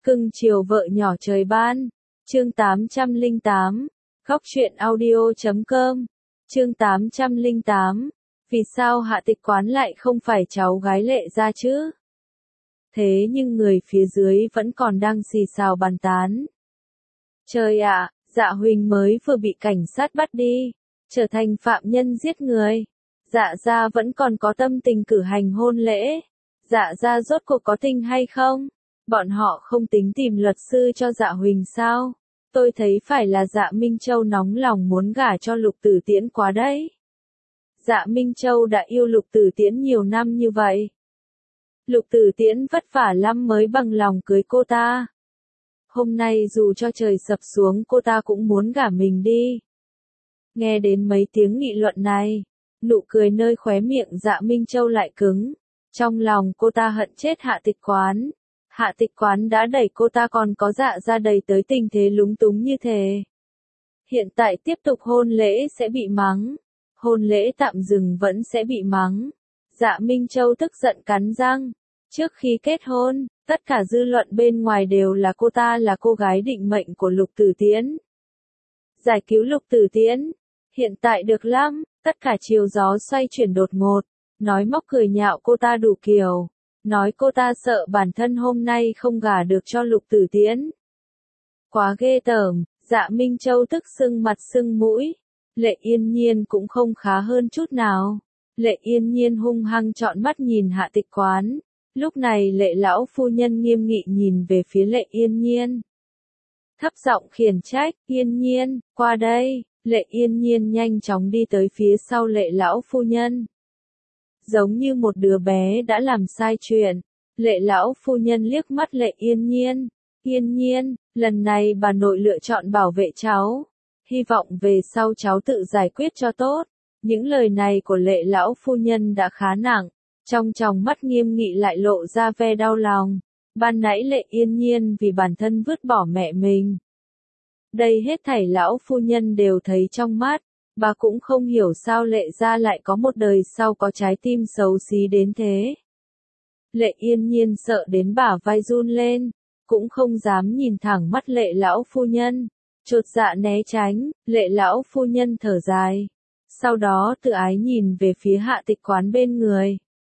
Cưng chiều vợ nhỏ trời ban. Chương 808. Góc truyện audio.com. Chương 808. Vì sao Hạ Tịch Quán lại không phải cháu gái Lệ Gia chứ? Thế nhưng người phía dưới vẫn còn đang xì xào bàn tán. Trời ạ, Dạ Huỳnh mới vừa bị cảnh sát bắt đi, trở thành phạm nhân giết người. Dạ gia vẫn còn có tâm tình cử hành hôn lễ. Dạ gia rốt cuộc có tình hay không? Bọn họ không tính tìm luật sư cho Dạ Huỳnh sao? Tôi thấy phải là Dạ Minh Châu nóng lòng muốn gả cho Lục Tử Tiễn quá đấy. Dạ Minh Châu đã yêu Lục Tử Tiễn nhiều năm như vậy. Lục Tử Tiễn vất vả lắm mới bằng lòng cưới cô ta. Hôm nay dù cho trời sập xuống cô ta cũng muốn gả mình đi. Nghe đến mấy tiếng nghị luận này, nụ cười nơi khóe miệng Dạ Minh Châu lại cứng. Trong lòng cô ta hận chết Hạ Tịch Quán. Hạ Tịch Quán đã đẩy cô ta còn có Dạ gia đầy tới tình thế lúng túng như thế. Hiện tại tiếp tục hôn lễ sẽ bị mắng. Hôn lễ tạm dừng vẫn sẽ bị mắng. Dạ Minh Châu tức giận cắn răng. Trước khi kết hôn, tất cả dư luận bên ngoài đều là cô ta là cô gái định mệnh của Lục Tử Tiễn. Giải cứu Lục Tử Tiễn. Hiện tại được lắm, tất cả chiều gió xoay chuyển đột ngột. Nói móc cười nhạo cô ta đủ kiểu. Nói cô ta sợ bản thân hôm nay không gả được cho Lục Tử Tiễn. Quá ghê tởm, Dạ Minh Châu tức sưng mặt sưng mũi. Lệ Yên Nhiên cũng không khá hơn chút nào. Lệ Yên Nhiên hung hăng trọn mắt nhìn Hạ Tịch Quán. Lúc này Lệ lão phu nhân nghiêm nghị nhìn về phía Lệ Yên Nhiên. Thấp giọng khiển trách, Yên Nhiên, qua đây. Lệ Yên Nhiên nhanh chóng đi tới phía sau Lệ lão phu nhân. Giống như một đứa bé đã làm sai chuyện. Lệ lão phu nhân liếc mắt Lệ Yên Nhiên. Yên Nhiên, lần này bà nội lựa chọn bảo vệ cháu. Hy vọng về sau cháu tự giải quyết cho tốt. Những lời này của Lệ lão phu nhân đã khá nặng. Trong tròng mắt nghiêm nghị lại lộ ra vẻ đau lòng. Ban nãy Lệ Yên Nhiên vì bản thân vứt bỏ mẹ mình. Đây hết thảy lão phu nhân đều thấy trong mắt. Bà cũng không hiểu sao Lệ gia lại có một đời sau có trái tim xấu xí đến thế. Lệ Yên Nhiên sợ đến bả vai run lên, cũng không dám nhìn thẳng mắt Lệ lão phu nhân, chột dạ né tránh. Lệ lão phu nhân thở dài, sau đó tự ái nhìn về phía Hạ Tịch Quán bên người.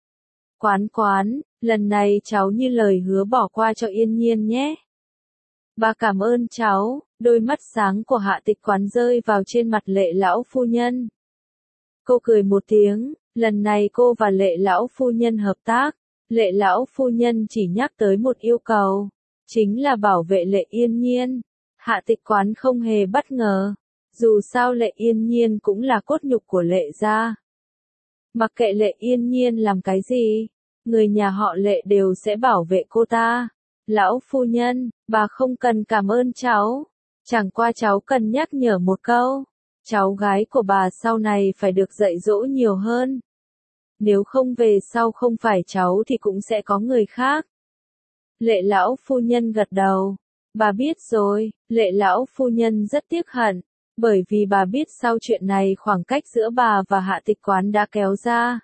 Quán, lần này cháu như lời hứa bỏ qua cho Yên Nhiên nhé. Bà cảm ơn cháu. Đôi mắt sáng của Hạ Tịch Quán rơi vào trên mặt Lệ lão phu nhân. Cô cười một tiếng, lần này cô và Lệ lão phu nhân hợp tác. Lệ lão phu nhân chỉ nhắc tới một yêu cầu, chính là bảo vệ Lệ Yên Nhiên. Hạ Tịch Quán không hề bất ngờ, dù sao Lệ Yên Nhiên cũng là cốt nhục của Lệ gia. Mặc kệ Lệ Yên Nhiên làm cái gì, người nhà họ Lệ đều sẽ bảo vệ cô ta. Lão phu nhân, bà không cần cảm ơn cháu. Chẳng qua cháu cần nhắc nhở một câu, cháu gái của bà sau này phải được dạy dỗ nhiều hơn. Nếu không về sau không phải cháu thì cũng sẽ có người khác. Lệ lão phu nhân gật đầu. Bà biết rồi. Lệ lão phu nhân rất tiếc hận, bởi vì bà biết sau chuyện này khoảng cách giữa bà và Hạ Tịch Quán đã kéo ra.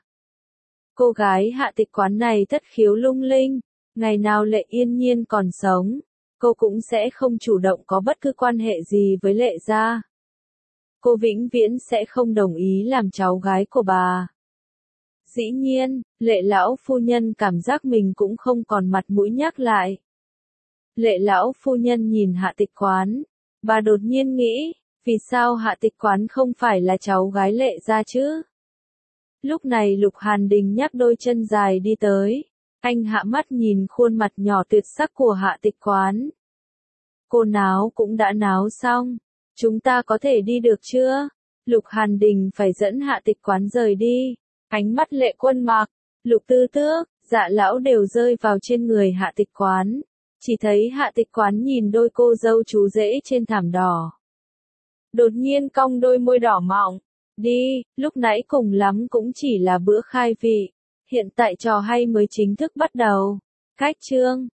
Cô gái Hạ Tịch Quán này thất khiếu lung linh, ngày nào Lệ Yên Nhiên còn sống, cô cũng sẽ không chủ động có bất cứ quan hệ gì với Lệ gia. Cô vĩnh viễn sẽ không đồng ý làm cháu gái của bà. Dĩ nhiên, Lệ lão phu nhân cảm giác mình cũng không còn mặt mũi nhắc lại. Lệ lão phu nhân nhìn Hạ Tịch Quán. Bà đột nhiên nghĩ, vì sao Hạ Tịch Quán không phải là cháu gái Lệ gia chứ? Lúc này Lục Hàn Đình nhắc đôi chân dài đi tới. Anh hạ mắt nhìn khuôn mặt nhỏ tuyệt sắc của Hạ Tịch Quán. Cô náo cũng đã náo xong. Chúng ta có thể đi được chưa? Lục Hàn Đình phải dẫn Hạ Tịch Quán rời đi. Ánh mắt Lệ Quân Mặc, Lục Tư Tước, Dạ lão đều rơi vào trên người Hạ Tịch Quán. Chỉ thấy Hạ Tịch Quán nhìn đôi cô dâu chú rể trên thảm đỏ. Đột nhiên cong đôi môi đỏ mọng. Đi, lúc nãy cùng lắm cũng chỉ là bữa khai vị. Hiện tại trò hay mới chính thức bắt đầu. Cách chương